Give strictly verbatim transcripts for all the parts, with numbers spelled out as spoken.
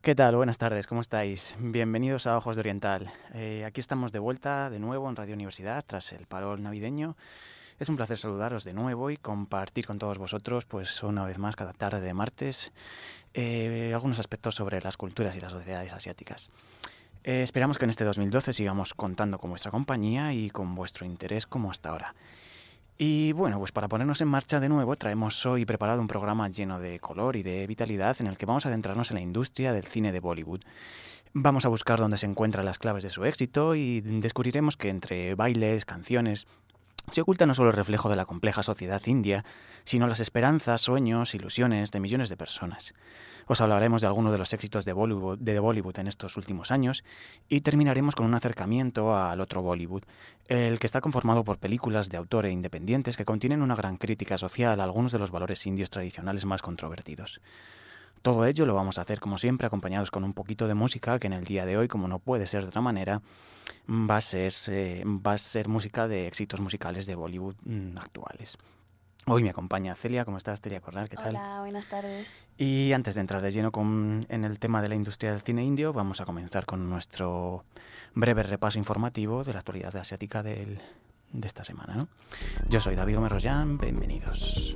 ¿Qué tal? Buenas tardes, ¿cómo estáis? Bienvenidos a Ojos de Oriental. Eh, aquí estamos de vuelta de nuevo en Radio Universidad tras el paro navideño. Es un placer saludaros de nuevo y compartir con todos vosotros, pues una vez más, cada tarde de martes, eh, algunos aspectos sobre las culturas y las sociedades asiáticas. Eh, esperamos que en este dos mil doce sigamos contando con vuestra compañía y con vuestro interés como hasta ahora. Y bueno, pues para ponernos en marcha de nuevo, traemos hoy preparado un programa lleno de color y de vitalidad en el que vamos a adentrarnos en la industria del cine de Bollywood. Vamos a buscar dónde se encuentran las claves de su éxito y descubriremos que entre bailes, canciones, se oculta no solo el reflejo de la compleja sociedad india, sino las esperanzas, sueños, ilusiones de millones de personas. Os hablaremos de algunos de los éxitos de Bollywood, de Bollywood en estos últimos años y terminaremos con un acercamiento al otro Bollywood, el que está conformado por películas de autor e independientes que contienen una gran crítica social a algunos de los valores indios tradicionales más controvertidos. Todo ello lo vamos a hacer, como siempre, acompañados con un poquito de música, que en el día de hoy, como no puede ser de otra manera, va a ser, eh, va a ser música de éxitos musicales de Bollywood mmm, actuales. Hoy me acompaña Celia. ¿Cómo estás, Celia Corral? ¿Qué tal? Hola, buenas tardes. Y antes de entrar de lleno con, en el tema de la industria del cine indio, vamos a comenzar con nuestro breve repaso informativo de la actualidad asiática del, de esta semana, ¿no? Yo soy David Gómez Rollán, bienvenidos.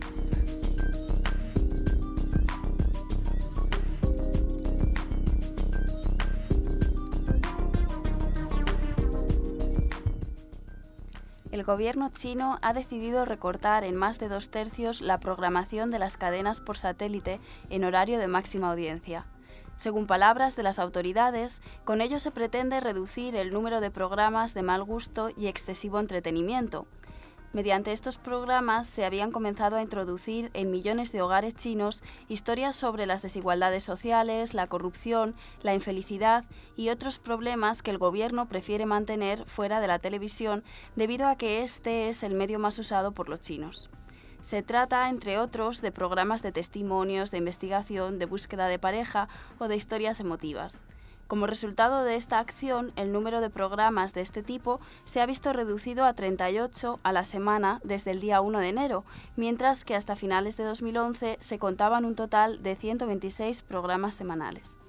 El gobierno chino ha decidido recortar en más de dos tercios la programación de las cadenas por satélite en horario de máxima audiencia. Según palabras de las autoridades, con ello se pretende reducir el número de programas de mal gusto y excesivo entretenimiento. Mediante estos programas se habían comenzado a introducir en millones de hogares chinos historias sobre las desigualdades sociales, la corrupción, la infelicidad y otros problemas que el gobierno prefiere mantener fuera de la televisión debido a que este es el medio más usado por los chinos. Se trata, entre otros, de programas de testimonios, de investigación, de búsqueda de pareja o de historias emotivas. Como resultado de esta acción, el número de programas de este tipo se ha visto reducido a treinta y ocho a la semana desde el día uno de enero, mientras que hasta finales de dos mil once se contaban un total de ciento veintiséis programas semanales.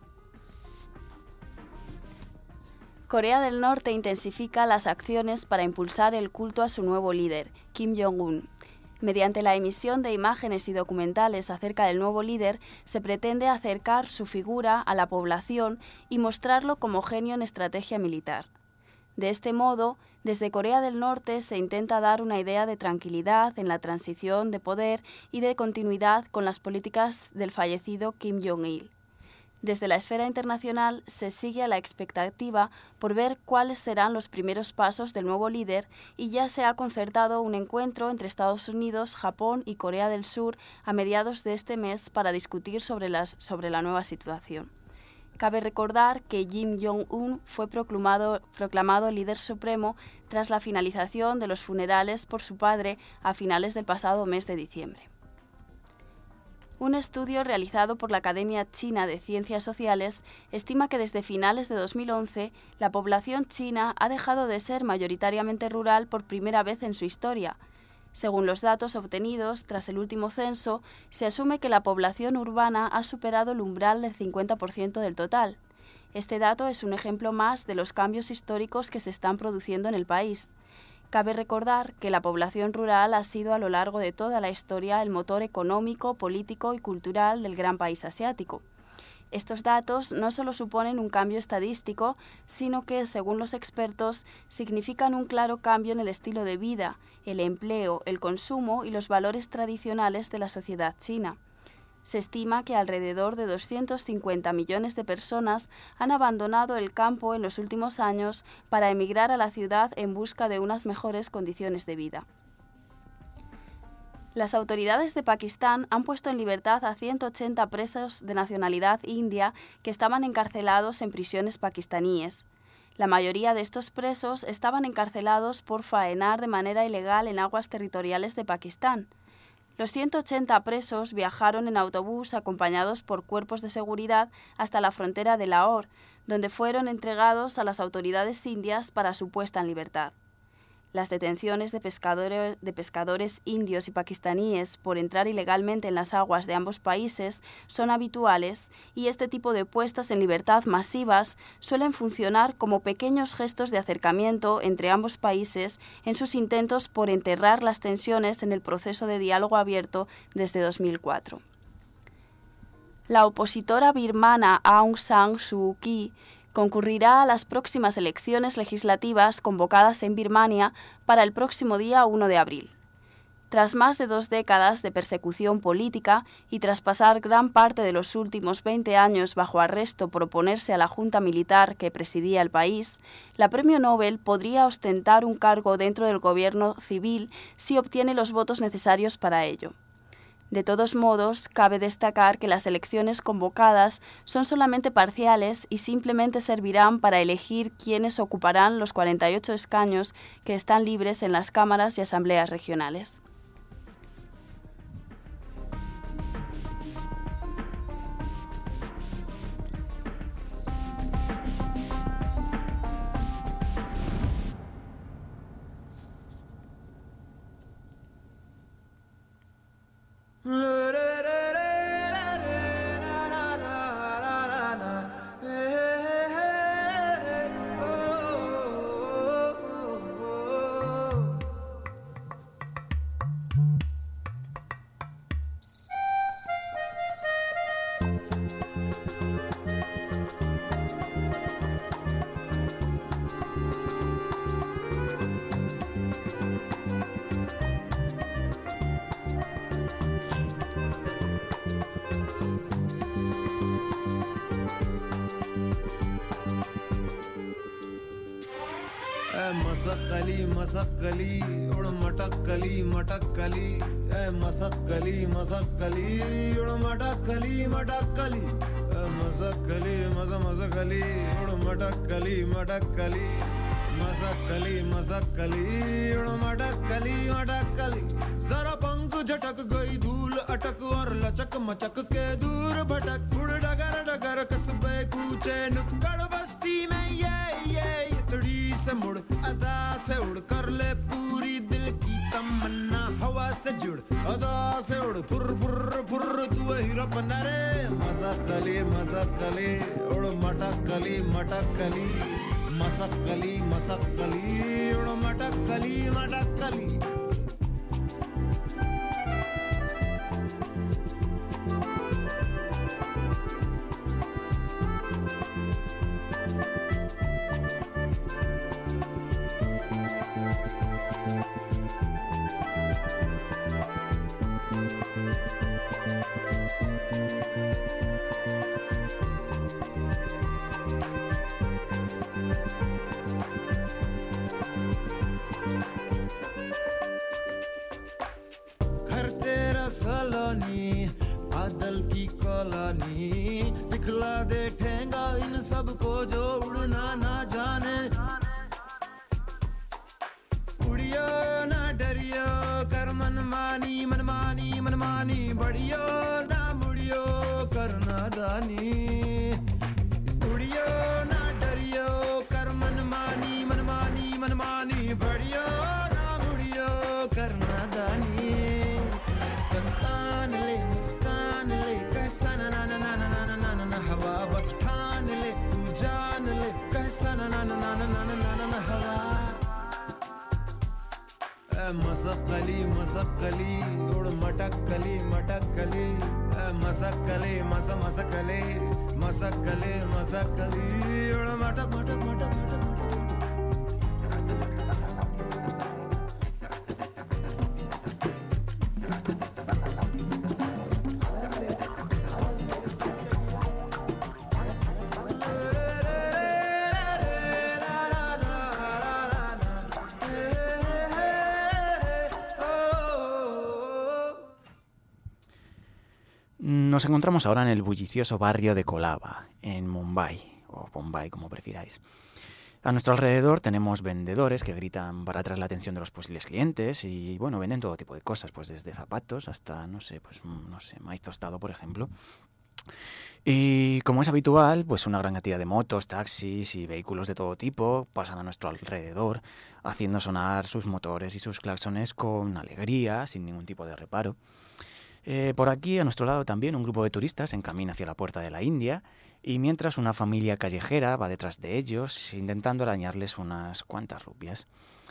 Corea del Norte intensifica las acciones para impulsar el culto a su nuevo líder, Kim Jong-un. Mediante la emisión de imágenes y documentales acerca del nuevo líder, se pretende acercar su figura a la población y mostrarlo como genio en estrategia militar. De este modo, desde Corea del Norte se intenta dar una idea de tranquilidad en la transición de poder y de continuidad con las políticas del fallecido Kim Jong-il. Desde la esfera internacional se sigue a la expectativa por ver cuáles serán los primeros pasos del nuevo líder y ya se ha concertado un encuentro entre Estados Unidos, Japón y Corea del Sur a mediados de este mes para discutir sobre, las, sobre la nueva situación. Cabe recordar que Kim Jong-un fue proclamado, proclamado líder supremo tras la finalización de los funerales por su padre a finales del pasado mes de diciembre. Un estudio realizado por la Academia China de Ciencias Sociales estima que desde finales de dos mil once la población china ha dejado de ser mayoritariamente rural por primera vez en su historia. Según los datos obtenidos tras el último censo, se asume que la población urbana ha superado el umbral del cincuenta por ciento del total. Este dato es un ejemplo más de los cambios históricos que se están produciendo en el país. Cabe recordar que la población rural ha sido a lo largo de toda la historia el motor económico, político y cultural del gran país asiático. Estos datos no solo suponen un cambio estadístico, sino que, según los expertos, significan un claro cambio en el estilo de vida, el empleo, el consumo y los valores tradicionales de la sociedad china. Se estima que alrededor de doscientos cincuenta millones de personas han abandonado el campo en los últimos años para emigrar a la ciudad en busca de unas mejores condiciones de vida. Las autoridades de Pakistán han puesto en libertad a ciento ochenta presos de nacionalidad india que estaban encarcelados en prisiones pakistaníes. La mayoría de estos presos estaban encarcelados por faenar de manera ilegal en aguas territoriales de Pakistán. Los ciento ochenta presos viajaron en autobús acompañados por cuerpos de seguridad hasta la frontera de Lahore, donde fueron entregados a las autoridades indias para su puesta en libertad. Las detenciones de pescadores, de pescadores indios y pakistaníes por entrar ilegalmente en las aguas de ambos países son habituales y este tipo de puestas en libertad masivas suelen funcionar como pequeños gestos de acercamiento entre ambos países en sus intentos por enterrar las tensiones en el proceso de diálogo abierto desde dos mil cuatro. La opositora birmana Aung San Suu Kyi concurrirá a las próximas elecciones legislativas convocadas en Birmania para el próximo día uno de abril. Tras más de dos décadas de persecución política y tras pasar gran parte de los últimos veinte años bajo arresto por oponerse a la junta militar que presidía el país, la premio Nobel podría ostentar un cargo dentro del gobierno civil si obtiene los votos necesarios para ello. De todos modos, cabe destacar que las elecciones convocadas son solamente parciales y simplemente servirán para elegir quiénes ocuparán los cuarenta y ocho escaños que están libres en las cámaras y asambleas regionales. Masakkali मसक्कली उड़ मटक्कली मटक्कली ए मसक्कली मसक्कली उड़ मटक्कली मटक्कली ए मसक्कली मस मसक्कली उड़ मटक्कली मटक्कली मसक्कली मसक्कली उड़ मटक्कली मटक्कली जरा पंख झटक गई धूल अटक और लचक मचक के दूर भटक उड़ डगर डगर कसबे कूचे नुक्कड़ बस्ती में ये ये इतड़ी से मुड़ अदा से उड़ कर ले पूरी दिल की तमन्ना हवा से जुड़ अदा से उड़ फुर फुर फुर तू हीरो बना रे मसक्कली मसक्कली उड़ मटक्कली मटक्कली मसक्कली मसक्कली उड़ मटक्कली मटक्कली बादल की कॉलोनी दिखला दे ठेंगा इन सबको जो उड़ना ना जाने उड़ियो ना डरियो कर मनमानी मनमानी मनमानी बढ़ियो ना मुड़ियो करना दानी उड़ियो ना डरियो कर मनमानी मनमानी मनमानी बढ़ियो ना मुड़ियो करना दानी ना ना ना ना ना ना ना ना हवा बस ठान ले तू जान ले कैसा ना ना ना ना ना ना ना ना हवा ए मसक्कली मसक्कली उड़ मटक्कली मटक्कली ए मसक्कली मस मसक्कली मसक्कली मसक्कली उड़ मटक मटक मटक मटक Nos encontramos ahora en el bullicioso barrio de Colaba, en Mumbai, o Bombay como prefiráis. A nuestro alrededor tenemos vendedores que gritan para atraer la atención de los posibles clientes y, bueno, venden todo tipo de cosas, pues desde zapatos hasta, no sé, pues, no sé, maíz tostado, por ejemplo. Y como es habitual, pues una gran cantidad de motos, taxis y vehículos de todo tipo pasan a nuestro alrededor, haciendo sonar sus motores y sus claxones con alegría, sin ningún tipo de reparo. Eh, por aquí, a nuestro lado también, un grupo de turistas se encamina hacia la puerta de la India, y mientras una familia callejera va detrás de ellos, intentando arañarles unas cuantas rupias.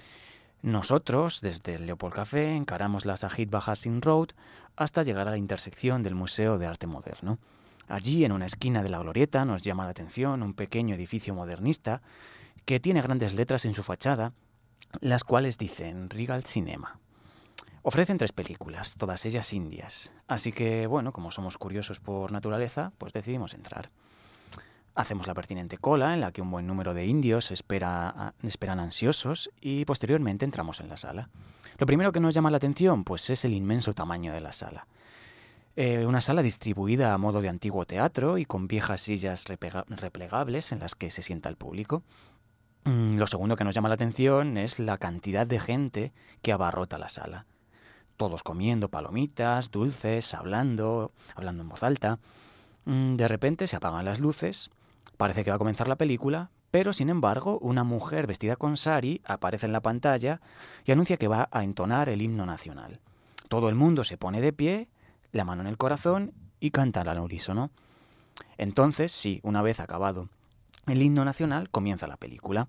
Nosotros, desde el Leopold Café, encaramos la Shahid Bhagat Singh Road hasta llegar a la intersección del Museo de Arte Moderno. Allí, en una esquina de la glorieta, nos llama la atención un pequeño edificio modernista que tiene grandes letras en su fachada, las cuales dicen Regal Cinema. Ofrecen tres películas, todas ellas indias, así que, bueno, como somos curiosos por naturaleza, pues decidimos entrar. Hacemos la pertinente cola en la que un buen número de indios espera, esperan ansiosos y posteriormente entramos en la sala. Lo primero que nos llama la atención, pues, es el inmenso tamaño de la sala. Eh, una sala distribuida a modo de antiguo teatro y con viejas sillas replega- replegables en las que se sienta el público. Mm, lo segundo que nos llama la atención es la cantidad de gente que abarrota la sala. Todos comiendo palomitas, dulces, hablando, hablando en voz alta. Mm, de repente se apagan las luces, parece que va a comenzar la película, pero sin embargo una mujer vestida con sari aparece en la pantalla y anuncia que va a entonar el himno nacional. Todo el mundo se pone de pie, la mano en el corazón y canta al unísono. Entonces, sí, una vez acabado el himno nacional, comienza la película.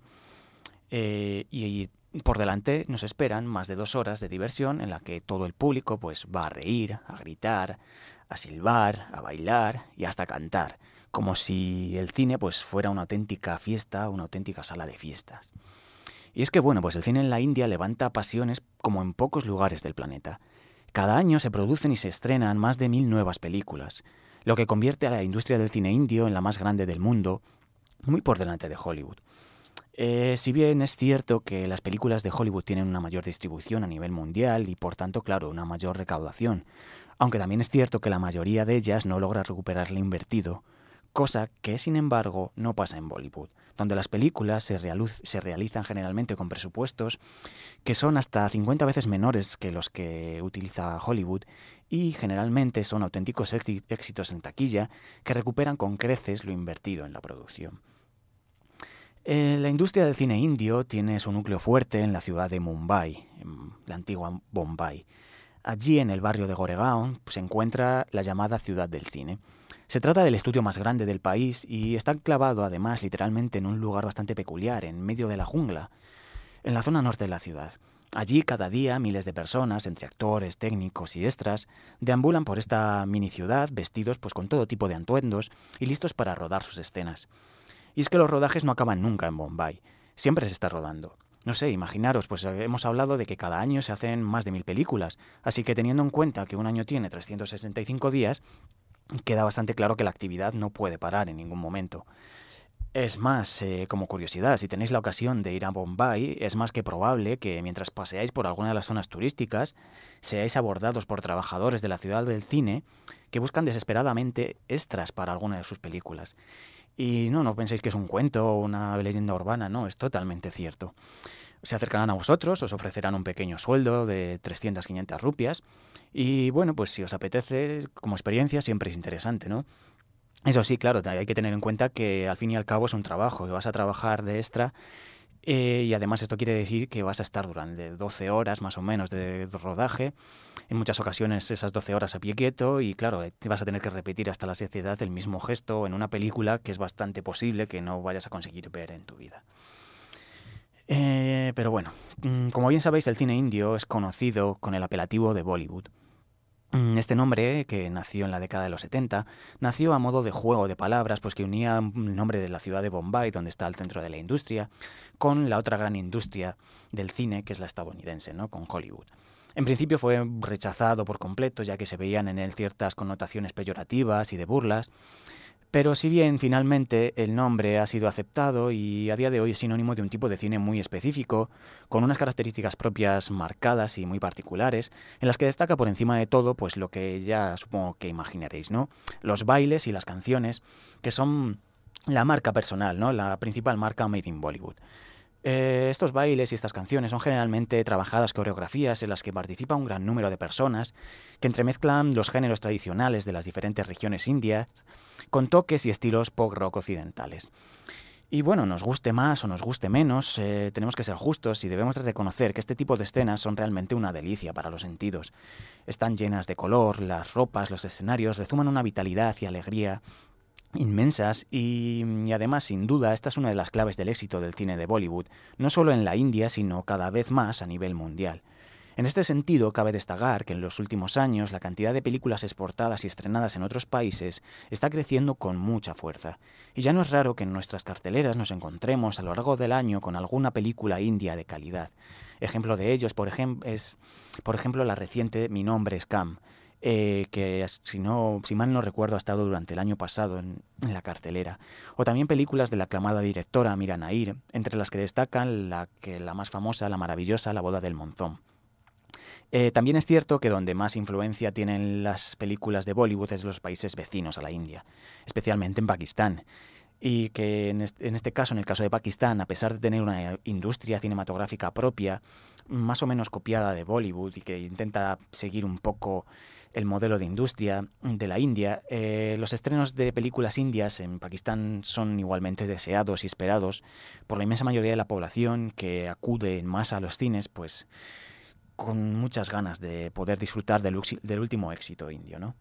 Eh, y, y por delante nos esperan más de dos horas de diversión en la que todo el público pues va a reír, a gritar, a silbar, a bailar y hasta cantar, como si el cine pues fuera una auténtica fiesta, una auténtica sala de fiestas. Y es que, bueno, pues el cine en la India levanta pasiones como en pocos lugares del planeta. Cada año se producen y se estrenan más de mil nuevas películas, lo que convierte a la industria del cine indio en la más grande del mundo, muy por delante de Hollywood. Eh, si bien es cierto que las películas de Hollywood tienen una mayor distribución a nivel mundial y por tanto, claro, una mayor recaudación, aunque también es cierto que la mayoría de ellas no logra recuperar lo invertido, cosa que, sin embargo, no pasa en Bollywood, donde las películas se, realuz- se realizan generalmente con presupuestos que son hasta cincuenta veces menores que los que utiliza Hollywood y generalmente son auténticos éxi- éxitos en taquilla que recuperan con creces lo invertido en la producción. Eh, la industria del cine indio tiene su núcleo fuerte en la ciudad de Mumbai, en la antigua Bombay. Allí, en el barrio de Goregaon, se encuentra la llamada Ciudad del Cine. Se trata del estudio más grande del país y está enclavado, además, literalmente en un lugar bastante peculiar, en medio de la jungla, en la zona norte de la ciudad. Allí, cada día, miles de personas, entre actores, técnicos y extras, deambulan por esta mini ciudad vestidos pues, con todo tipo de atuendos y listos para rodar sus escenas. Y es que los rodajes no acaban nunca en Bombay, siempre se está rodando. No sé, imaginaros, pues hemos hablado de que cada año se hacen más de mil películas, así que teniendo en cuenta que un año tiene trescientos sesenta y cinco días, queda bastante claro que la actividad no puede parar en ningún momento. Es más, eh, como curiosidad, si tenéis la ocasión de ir a Bombay, es más que probable que mientras paseáis por alguna de las zonas turísticas, seáis abordados por trabajadores de la ciudad del cine que buscan desesperadamente extras para alguna de sus películas. Y no, no penséis que es un cuento o una leyenda urbana, no, es totalmente cierto. Se acercarán a vosotros, os ofrecerán un pequeño sueldo de trescientas, quinientas rupias y bueno, pues si os apetece, como experiencia siempre es interesante, ¿no? Eso sí, claro, hay que tener en cuenta que al fin y al cabo es un trabajo, que vas a trabajar de extra eh, y además esto quiere decir que vas a estar durante doce horas más o menos de rodaje, en muchas ocasiones esas doce horas a pie quieto y claro, te vas a tener que repetir hasta la saciedad el mismo gesto en una película que es bastante posible que no vayas a conseguir ver en tu vida. Eh, pero bueno, como bien sabéis, el cine indio es conocido con el apelativo de Bollywood. Este nombre, que nació en la década de los setenta, nació a modo de juego de palabras, pues que unía el nombre de la ciudad de Bombay, donde está el centro de la industria, con la otra gran industria del cine, que es la estadounidense, ¿no? Con Hollywood. En principio fue rechazado por completo, ya que se veían en él ciertas connotaciones peyorativas y de burlas, pero si bien finalmente el nombre ha sido aceptado y a día de hoy es sinónimo de un tipo de cine muy específico, con unas características propias marcadas y muy particulares, en las que destaca por encima de todo pues lo que ya supongo que imaginaréis, ¿no? Los bailes y las canciones, que son la marca personal, ¿no? La principal marca Made in Bollywood. Eh, estos bailes y estas canciones son generalmente trabajadas coreografías en las que participa un gran número de personas que entremezclan los géneros tradicionales de las diferentes regiones indias con toques y estilos pop-rock occidentales. Y bueno, nos guste más o nos guste menos, eh, tenemos que ser justos y debemos de reconocer que este tipo de escenas son realmente una delicia para los sentidos. Están llenas de color, las ropas, los escenarios rezuman una vitalidad y alegría inmensas y, y además, sin duda, esta es una de las claves del éxito del cine de Bollywood, no solo en la India, sino cada vez más a nivel mundial. En este sentido, cabe destacar que en los últimos años la cantidad de películas exportadas y estrenadas en otros países está creciendo con mucha fuerza. Y ya no es raro que en nuestras carteleras nos encontremos a lo largo del año con alguna película india de calidad. Ejemplo de ellos, por ejemplo, es por ejemplo la reciente Mi nombre es Cam, Eh, que si, no, si mal no recuerdo ha estado durante el año pasado en, en la cartelera, o también películas de la aclamada directora Mira Nair, entre las que destacan la, que, la más famosa, la maravillosa La boda del monzón. Eh, también es cierto que donde más influencia tienen las películas de Bollywood es los países vecinos a la India, especialmente en Pakistán, y que en este, en este caso, en el caso de Pakistán, a pesar de tener una industria cinematográfica propia, más o menos copiada de Bollywood y que intenta seguir un poco el modelo de industria de la India, eh, los estrenos de películas indias en Pakistán son igualmente deseados y esperados por la inmensa mayoría de la población que acude en masa a los cines, pues con muchas ganas de poder disfrutar del, del último éxito indio, ¿no?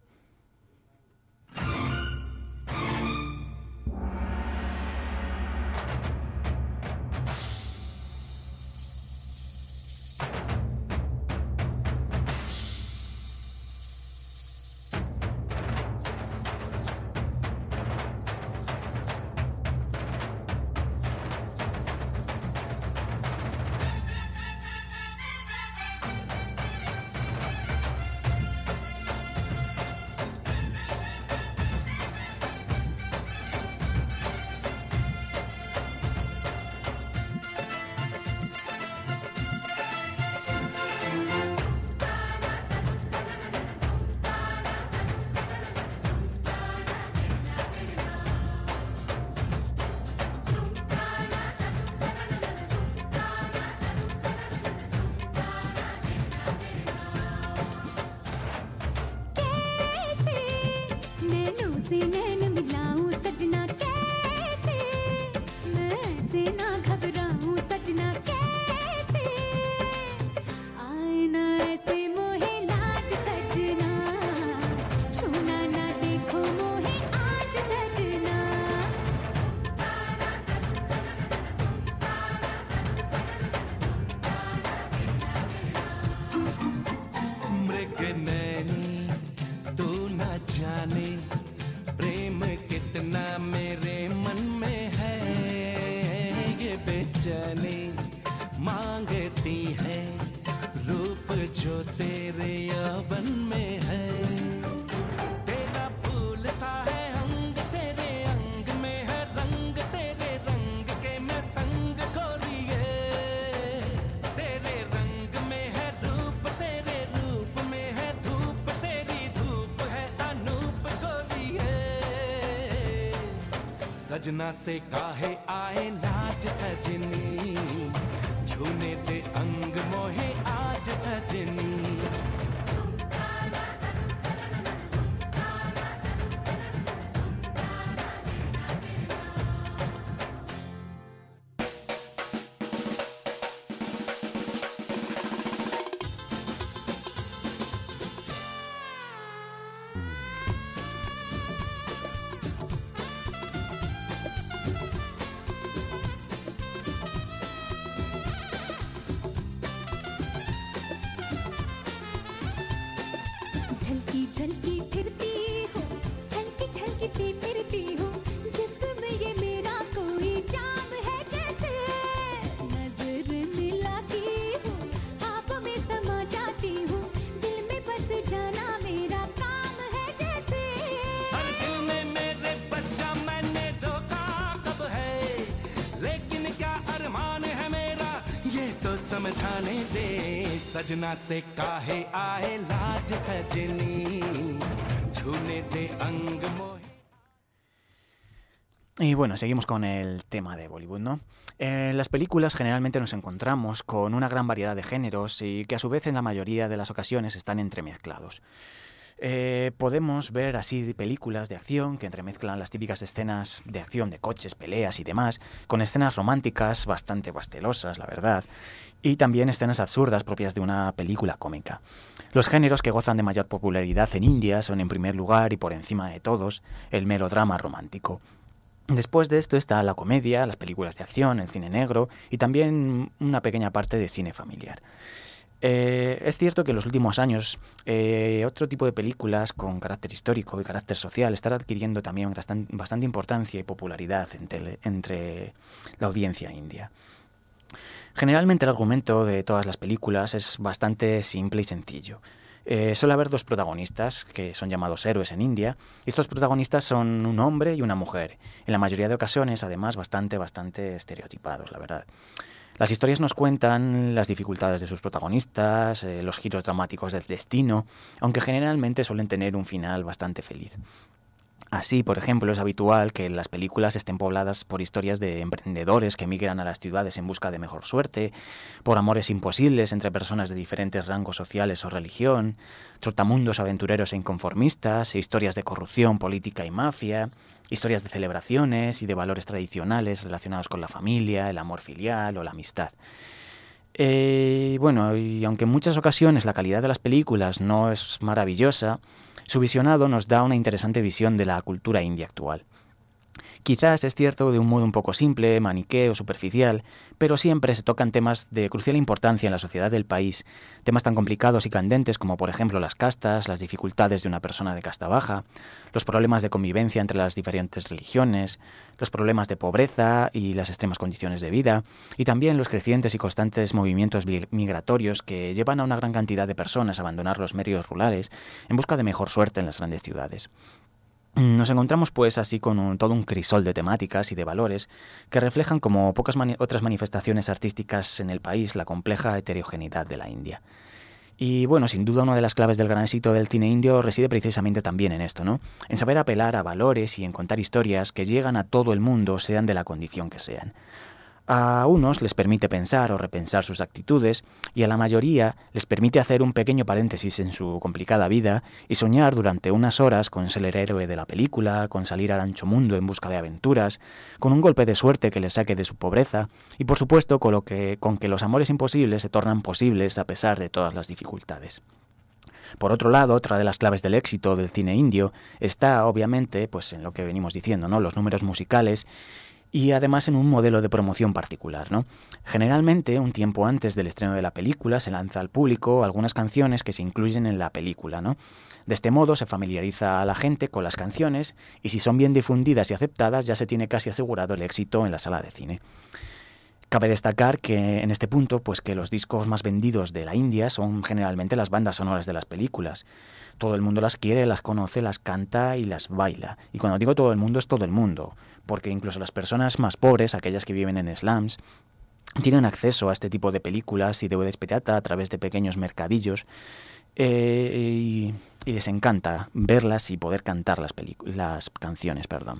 सजना से काहे आए लाज सजनी छूने दे अंग मोहे आज सजनी समझाने दे सजना से काहे आए लाज सजनी छूने दे अंग मोहे. Y bueno, seguimos con el tema de Bollywood, ¿no? En las películas generalmente nos encontramos con una gran variedad de géneros y que a su vez en la mayoría de las ocasiones están entremezclados. Eh, podemos ver así películas de acción que entremezclan las típicas escenas de acción de coches, peleas y demás, con escenas románticas bastante pastelosas, la verdad, y también escenas absurdas propias de una película cómica. Los géneros que gozan de mayor popularidad en India son en primer lugar y por encima de todos el melodrama romántico. Después de esto está la comedia, las películas de acción, el cine negro y también una pequeña parte de cine familiar. Eh, es cierto que en los últimos años eh, otro tipo de películas con carácter histórico y carácter social están adquiriendo también bastante, bastante importancia y popularidad entre, entre la audiencia india. Generalmente el argumento de todas las películas es bastante simple y sencillo. Eh, suele haber dos protagonistas, que son llamados héroes en India, y estos protagonistas son un hombre y una mujer, en la mayoría de ocasiones además bastante, bastante estereotipados, la verdad. Las historias nos cuentan las dificultades de sus protagonistas, eh, los giros dramáticos del destino, aunque generalmente suelen tener un final bastante feliz. Así, por ejemplo, es habitual que las películas estén pobladas por historias de emprendedores que emigran a las ciudades en busca de mejor suerte, por amores imposibles entre personas de diferentes rangos sociales o religión, trotamundos aventureros e inconformistas, historias de corrupción, política y mafia, historias de celebraciones y de valores tradicionales relacionados con la familia, el amor filial o la amistad. Eh, bueno, y aunque en muchas ocasiones la calidad de las películas no es maravillosa, su visionado nos da una interesante visión de la cultura india actual. Quizás es cierto de un modo un poco simple, maniqueo, superficial, pero siempre se tocan temas de crucial importancia en la sociedad del país, temas tan complicados y candentes como por ejemplo las castas, las dificultades de una persona de casta baja, los problemas de convivencia entre las diferentes religiones, los problemas de pobreza y las extremas condiciones de vida, y también los crecientes y constantes movimientos migratorios que llevan a una gran cantidad de personas a abandonar los medios rurales en busca de mejor suerte en las grandes ciudades. Nos encontramos pues así con un, todo un crisol de temáticas y de valores que reflejan como pocas mani- otras manifestaciones artísticas en el país la compleja heterogeneidad de la India. Y bueno, sin duda una de las claves del gran éxito del cine indio reside precisamente también en esto, ¿no? En saber apelar a valores y en contar historias que llegan a todo el mundo, sean de la condición que sean. A unos les permite pensar o repensar sus actitudes y a la mayoría les permite hacer un pequeño paréntesis en su complicada vida y soñar durante unas horas con ser el héroe de la película, con salir al ancho mundo en busca de aventuras, con un golpe de suerte que les saque de su pobreza y por supuesto con, lo que, con que los amores imposibles se tornan posibles a pesar de todas las dificultades. Por otro lado, otra de las claves del éxito del cine indio está obviamente pues en lo que venimos diciendo, ¿no? Los números musicales y además en un modelo de promoción particular, ¿no? Generalmente, un tiempo antes del estreno de la película, se lanza al público algunas canciones que se incluyen en la película, ¿no? De este modo se familiariza a la gente con las canciones y si son bien difundidas y aceptadas ya se tiene casi asegurado el éxito en la sala de cine. Cabe destacar que en este punto, pues que los discos más vendidos de la India son generalmente las bandas sonoras de las películas. Todo el mundo las quiere, las conoce, las canta y las baila. Y cuando digo todo el mundo es todo el mundo, porque incluso las personas más pobres, aquellas que viven en slums, tienen acceso a este tipo de películas y D V Ds pirata a través de pequeños mercadillos eh, y, y les encanta verlas y poder cantar las, las canciones, perdón.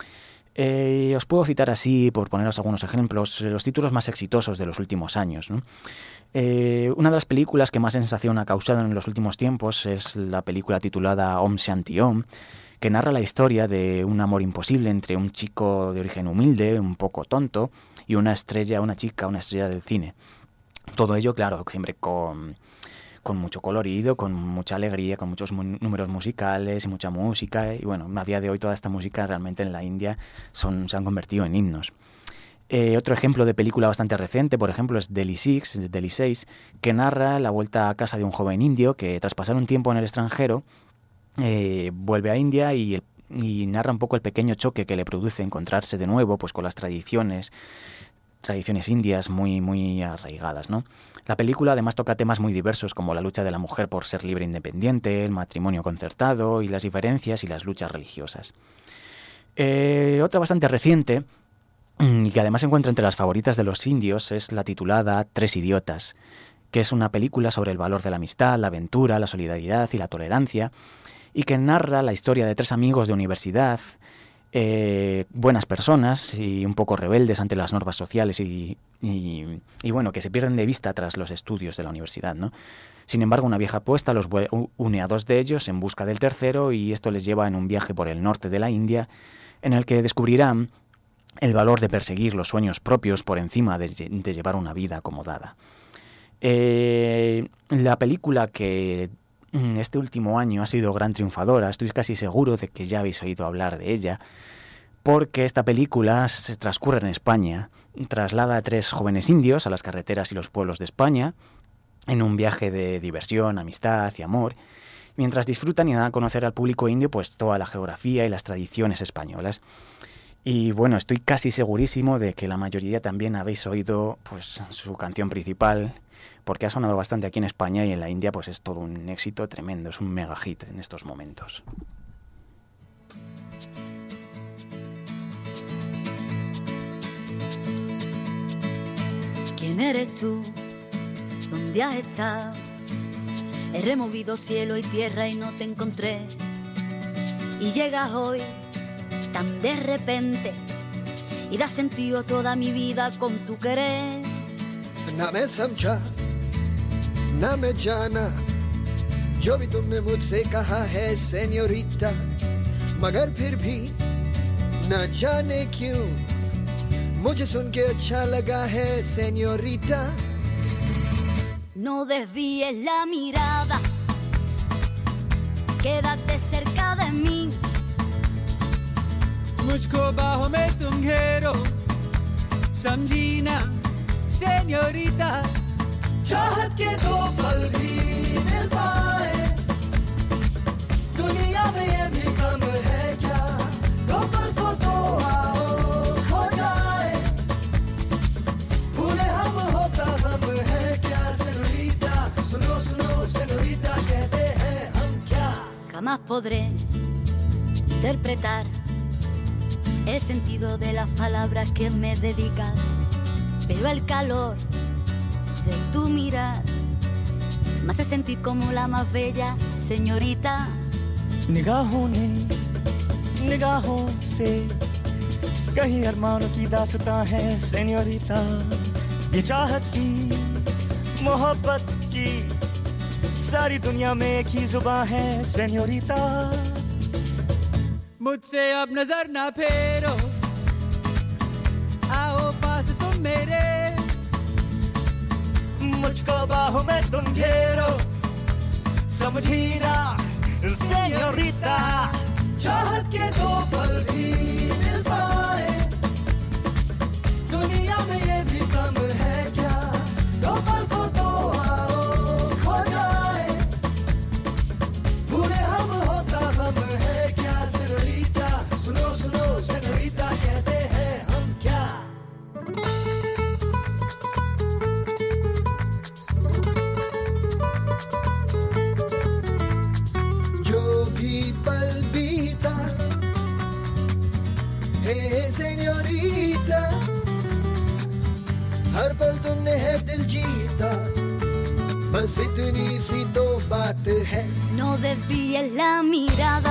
Eh, os puedo citar así, por poneros algunos ejemplos, los títulos más exitosos de los últimos años, ¿no? Eh, una de las películas que más sensación ha causado en los últimos tiempos es la película titulada Om Shanti Om, que narra la historia de un amor imposible entre un chico de origen humilde, un poco tonto, y una estrella, una chica, una estrella del cine. Todo ello, claro, siempre con... con mucho colorido, con mucha alegría, con muchos mu- números musicales y mucha música. Y bueno, a día de hoy toda esta música realmente en la India son, se han convertido en himnos. Eh, otro ejemplo de película bastante reciente, por ejemplo, es Delhi Six, Delhi seis, que narra la vuelta a casa de un joven indio que tras pasar un tiempo en el extranjero eh, vuelve a India y, el, y narra un poco el pequeño choque que le produce encontrarse de nuevo pues con las tradiciones tradiciones indias muy, muy arraigadas, ¿no? La película además toca temas muy diversos como la lucha de la mujer por ser libre e independiente, el matrimonio concertado y las diferencias y las luchas religiosas. Eh, otra bastante reciente y que además se encuentra entre las favoritas de los indios es la titulada Tres idiotas, que es una película sobre el valor de la amistad, la aventura, la solidaridad y la tolerancia y que narra la historia de tres amigos de universidad eh, buenas personas y un poco rebeldes ante las normas sociales y, y, y bueno, que se pierden de vista tras los estudios de la universidad, ¿no? Sin embargo, una vieja apuesta los une a dos de ellos en busca del tercero y esto les lleva en un viaje por el norte de la India en el que descubrirán el valor de perseguir los sueños propios por encima de, de llevar una vida acomodada. Eh, la película que este último año ha sido gran triunfadora, estoy casi seguro de que ya habéis oído hablar de ella, porque esta película se transcurre en España, traslada a tres jóvenes indios a las carreteras y los pueblos de España, en un viaje de diversión, amistad y amor, mientras disfrutan y dan a conocer al público indio pues toda la geografía y las tradiciones españolas. Y bueno, estoy casi segurísimo de que la mayoría también habéis oído pues su canción principal, porque ha sonado bastante aquí en España y en la India pues es todo un éxito tremendo, es un mega hit en estos momentos. ¿Quién eres tú? ¿Dónde has estado? He removido cielo y tierra y no te encontré. Y llegas hoy tan de repente y das sentido a toda mi vida con tu querer. ना मैं समझा ना मैं जाना जो भी तुमने मुझसे कहा है सेन्योरिटा, मगर फिर भी ना जाने क्यों मुझे सुन के अच्छा लगा है सेन्योरिटा. No desvíes la mirada, quédate cerca de mí. मुझको बाहों में तुम घेरो, समझी ना सेन्योरिटा. चाहत के दो पल भी मिल पाए, दुनिया में ये भी कम है क्या, दो पल को तो आओ खो जाए, भूले हम होता हम है क्या सेन्योरिटा. सुनो सुनो सेन्योरिटा कहते हैं हम क्या. Jamás podré interpretar el sentido de las palabras que me dedicas, pero el calor de tu mirar me hace sentir como la más bella señorita. निगाहों ने निगाहों से कहीं अरमानों की दास्तां है सेन्योरिटा. ये चाहत की मोहब्बत की सारी दुनिया में एक ही जुबान है सेन्योरिटा. मुझसे अब नजर ना फेरो, आओ पास तुम मेरे. मुझको बाहों में तुम घेरो, समझी ना सेन्योरिटा. चाहत के दो पल भी मिल पाए, दुनिया में ये भी कम है क्या, दो पल को तो आओ खो जाए, भूले हम होता हम है क्या सेन्योरिटा. सुनो सुनो सेन्योरिटा कहते हैं हम क्या. जो भी पल बीता हे सेन्योरिटा, हर पल तुमने है दिल जीता, बस इतनी सी तो बात है. No desvíes la mirada.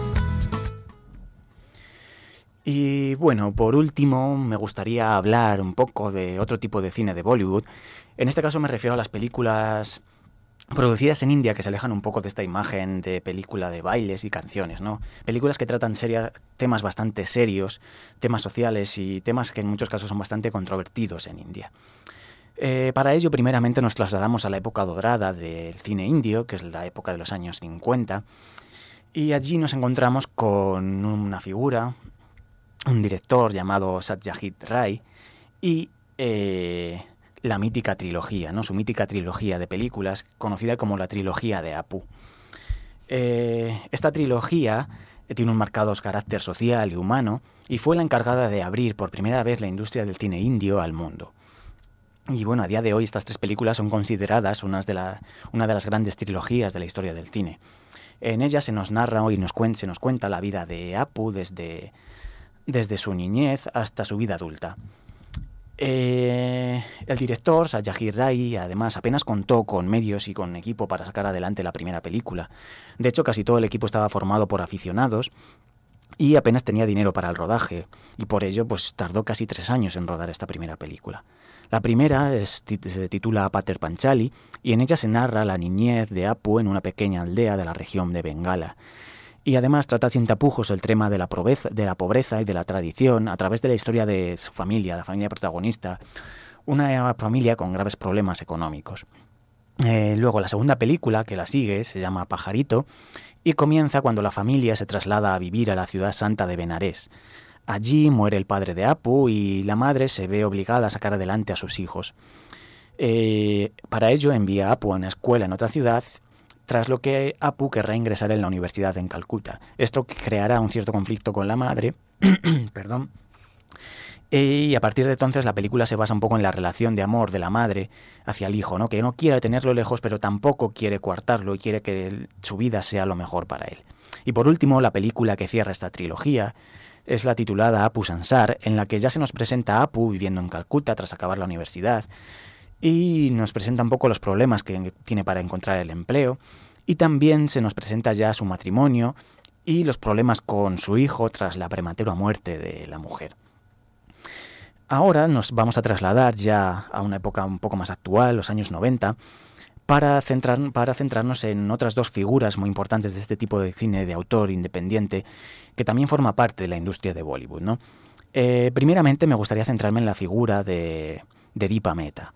Y bueno, por último, me gustaría hablar un poco de otro tipo de cine de Bollywood. En este caso me refiero a las películas producidas en India que se alejan un poco de esta imagen de película de bailes y canciones, ¿no? Películas que tratan seria, temas bastante serios, temas sociales y temas que en muchos casos son bastante controvertidos en India. Eh, para ello, primeramente nos trasladamos a la época dorada del cine indio, que es la época de los años cincuenta, y allí nos encontramos con una figura, un director llamado Satyajit Ray, y eh, la mítica trilogía, ¿no? Su mítica trilogía de películas, conocida como la trilogía de Apu. Eh, esta trilogía tiene un marcado carácter social y humano, y fue la encargada de abrir por primera vez la industria del cine indio al mundo. Y bueno, a día de hoy estas tres películas son consideradas unas de la, una de las grandes trilogías de la historia del cine. En ellas se nos narra y nos cuen- se nos cuenta la vida de Apu desde... desde su niñez hasta su vida adulta. Eh, el director, Satyajit Ray, además apenas contó con medios y con equipo para sacar adelante la primera película. De hecho, casi todo el equipo estaba formado por aficionados y apenas tenía dinero para el rodaje, y por ello pues tardó casi tres años en rodar esta primera película. La primera es, se titula Pater Panchali, y en ella se narra la niñez de Apu en una pequeña aldea de la región de Bengala. Y además trata sin tapujos el tema de la, pobreza, de la pobreza y de la tradición a través de la historia de su familia, la familia protagonista, una familia con graves problemas económicos. Eh, luego la segunda película que la sigue se llama Pajarito, y comienza cuando la familia se traslada a vivir a la ciudad santa de Benarés. Allí muere el padre de Apu y la madre se ve obligada a sacar adelante a sus hijos. Eh, para ello envía a Apu a una escuela en otra ciudad, tras lo que Apu querrá ingresar en la universidad en Calcuta. Esto creará un cierto conflicto con la madre, perdón, y a partir de entonces la película se basa un poco en la relación de amor de la madre hacia el hijo, ¿no? Que no quiere tenerlo lejos, pero tampoco quiere coartarlo y quiere que el, su vida sea lo mejor para él. Y por último, la película que cierra esta trilogía es la titulada Apu Sansar, en la que ya se nos presenta a Apu viviendo en Calcuta tras acabar la universidad, y nos presenta un poco los problemas que tiene para encontrar el empleo, y también se nos presenta ya su matrimonio y los problemas con su hijo tras la prematura muerte de la mujer. Ahora nos vamos a trasladar ya a una época un poco más actual, los años noventa, para, centrar, para centrarnos en otras dos figuras muy importantes de este tipo de cine de autor independiente, que también forma parte de la industria de Bollywood, ¿no? Eh, primeramente me gustaría centrarme en la figura de, de Deepa Mehta.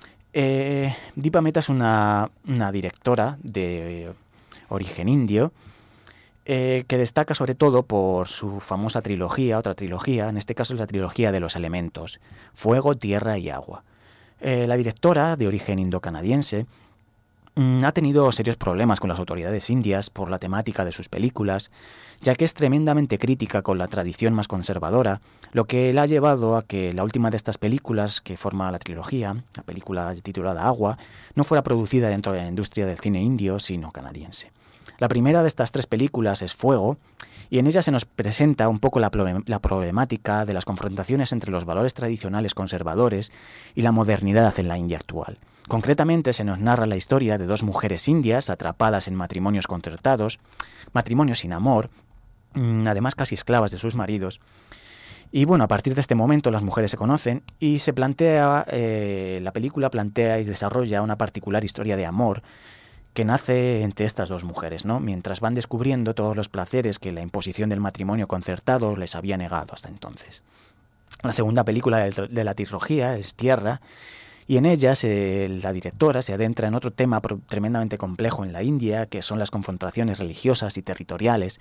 Eh, Deepa Mehta es una, una directora de origen indio, Eh, que destaca sobre todo por su famosa trilogía, otra trilogía, en este caso es la trilogía de los elementos, fuego, tierra y agua. Eh, la directora, de origen indo-canadiense, mmm, ha tenido serios problemas con las autoridades indias por la temática de sus películas, ya que es tremendamente crítica con la tradición más conservadora, lo que la ha llevado a que la última de estas películas que forma la trilogía, la película titulada Agua, no fuera producida dentro de la industria del cine indio, sino canadiense. La primera de estas tres películas es Fuego, y en ella se nos presenta un poco la, la problemática de las confrontaciones entre los valores tradicionales conservadores y la modernidad en la India actual. Concretamente se nos narra la historia de dos mujeres indias atrapadas en matrimonios concertados, matrimonios sin amor, además casi esclavas de sus maridos. Y bueno, a partir de este momento las mujeres se conocen y se plantea, eh, la película plantea y desarrolla una particular historia de amor que nace entre estas dos mujeres, ¿no? Mientras van descubriendo todos los placeres que la imposición del matrimonio concertado les había negado hasta entonces. La segunda película de la trilogía es Tierra, y en ella se, la directora se adentra en otro tema tremendamente complejo en la India, que son las confrontaciones religiosas y territoriales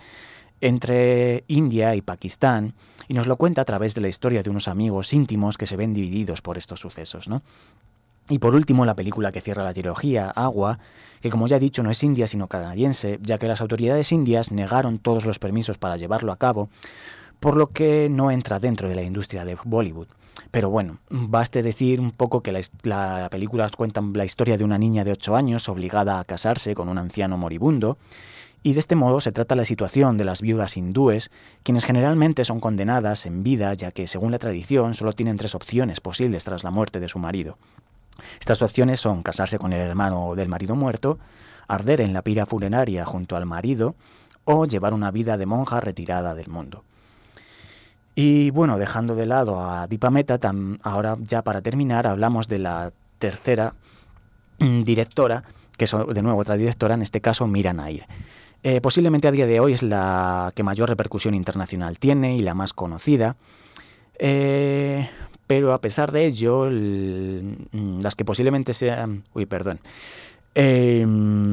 entre India y Pakistán, y nos lo cuenta a través de la historia de unos amigos íntimos que se ven divididos por estos sucesos, ¿no? Y por último, la película que cierra la trilogía, Agua, que como ya he dicho no es india sino canadiense, ya que las autoridades indias negaron todos los permisos para llevarlo a cabo, por lo que no entra dentro de la industria de Bollywood. Pero bueno, baste decir un poco que la, la película cuenta la historia de una niña de ocho años obligada a casarse con un anciano moribundo, y de este modo se trata la situación de las viudas hindúes, quienes generalmente son condenadas en vida, ya que según la tradición solo tienen tres opciones posibles tras la muerte de su marido. Estas opciones son casarse con el hermano del marido muerto, arder en la pira funeraria junto al marido o llevar una vida de monja retirada del mundo. Y bueno, dejando de lado a Deepa Mehta, tam, ahora ya para terminar hablamos de la tercera mmm, directora, que es de nuevo otra directora, en este caso Mira Nair. Eh, posiblemente a día de hoy es la que mayor repercusión internacional tiene y la más conocida. Eh... Pero a pesar de ello, el, las que posiblemente sean... Uy, perdón. Eh,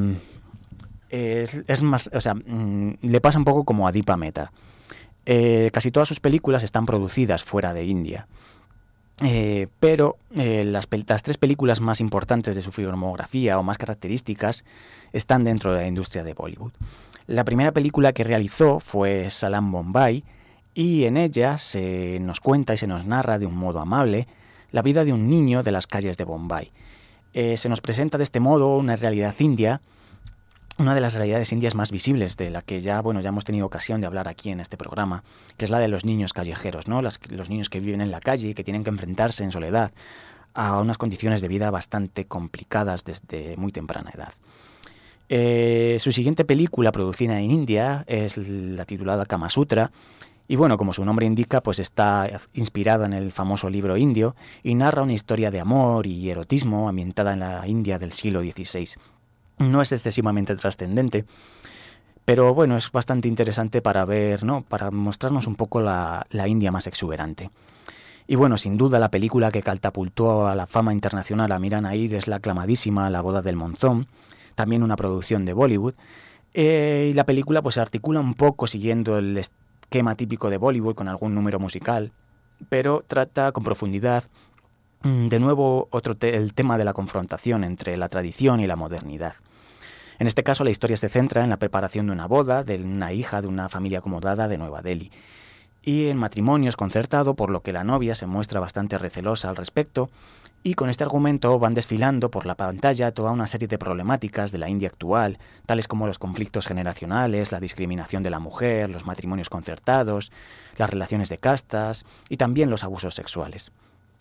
es, es más... O sea, le pasa un poco como a Deepa Mehta. Eh, casi todas sus películas están producidas fuera de India. Eh, pero eh, las, las tres películas más importantes de su filmografía o más características están dentro de la industria de Bollywood. La primera película que realizó fue Salam Bombay, y en ella se nos cuenta y se nos narra de un modo amable la vida de un niño de las calles de Bombay. Eh, se nos presenta de este modo una realidad india, una de las realidades indias más visibles, de la que ya, bueno, ya hemos tenido ocasión de hablar aquí en este programa, que es la de los niños callejeros, ¿no? Las, los niños que viven en la calle y que tienen que enfrentarse en soledad a unas condiciones de vida bastante complicadas desde muy temprana edad. Eh, su siguiente película, producida en India, es la titulada Kama Sutra, y bueno, como su nombre indica, pues está inspirada en el famoso libro indio y narra una historia de amor y erotismo ambientada en la India del siglo dieciséis. No es excesivamente trascendente, pero bueno, es bastante interesante para ver, ¿no? Para mostrarnos un poco la, la India más exuberante. Y bueno, sin duda la película que catapultó a la fama internacional a Mira Nair es la aclamadísima La boda del monzón, también una producción de Bollywood, eh, y la película pues se articula un poco siguiendo el esquema típico de Bollywood con algún número musical, pero trata con profundidad de nuevo otro te- el tema de la confrontación entre la tradición y la modernidad. En este caso la historia se centra en la preparación de una boda de una hija de una familia acomodada de Nueva Delhi, y el matrimonio es concertado, por lo que la novia se muestra bastante recelosa al respecto, y con este argumento van desfilando por la pantalla toda una serie de problemáticas de la India actual, tales como los conflictos generacionales, la discriminación de la mujer, los matrimonios concertados, las relaciones de castas y también los abusos sexuales.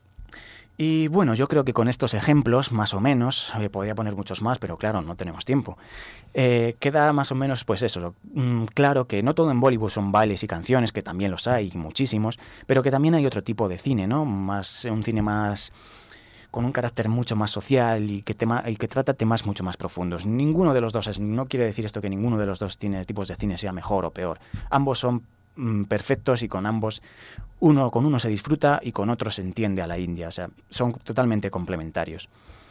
Y bueno, yo creo que con estos ejemplos, más o menos, eh, podría poner muchos más, pero claro, no tenemos tiempo. Eh, queda más o menos, pues eso, mm, claro que no todo en Bollywood son bailes y canciones, que también los hay, muchísimos, pero que también hay otro tipo de cine, ¿no? Más, un cine más con un carácter mucho más social y que, tema, y que trata temas mucho más profundos. Ninguno de los dos, es, no quiere decir esto que ninguno de los dos tiene, tipos de cine sea mejor o peor. Ambos son mm, perfectos y con ambos, uno con uno se disfruta y con otro se entiende a la India. O sea, son totalmente complementarios.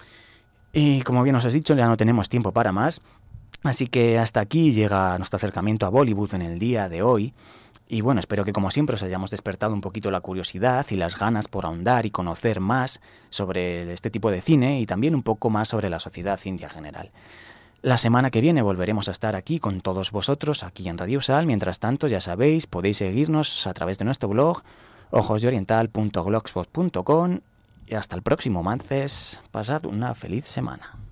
Y como bien os he dicho, ya no tenemos tiempo para más. Así que hasta aquí llega nuestro acercamiento a Bollywood en el día de hoy. Y bueno, espero que como siempre os hayamos despertado un poquito la curiosidad y las ganas por ahondar y conocer más sobre este tipo de cine y también un poco más sobre la sociedad india general. La semana que viene volveremos a estar aquí con todos vosotros, aquí en Radio Sal. Mientras tanto, ya sabéis, podéis seguirnos a través de nuestro blog ojos de oriental punto blogspot punto com y hasta el próximo martes. Pasad una feliz semana.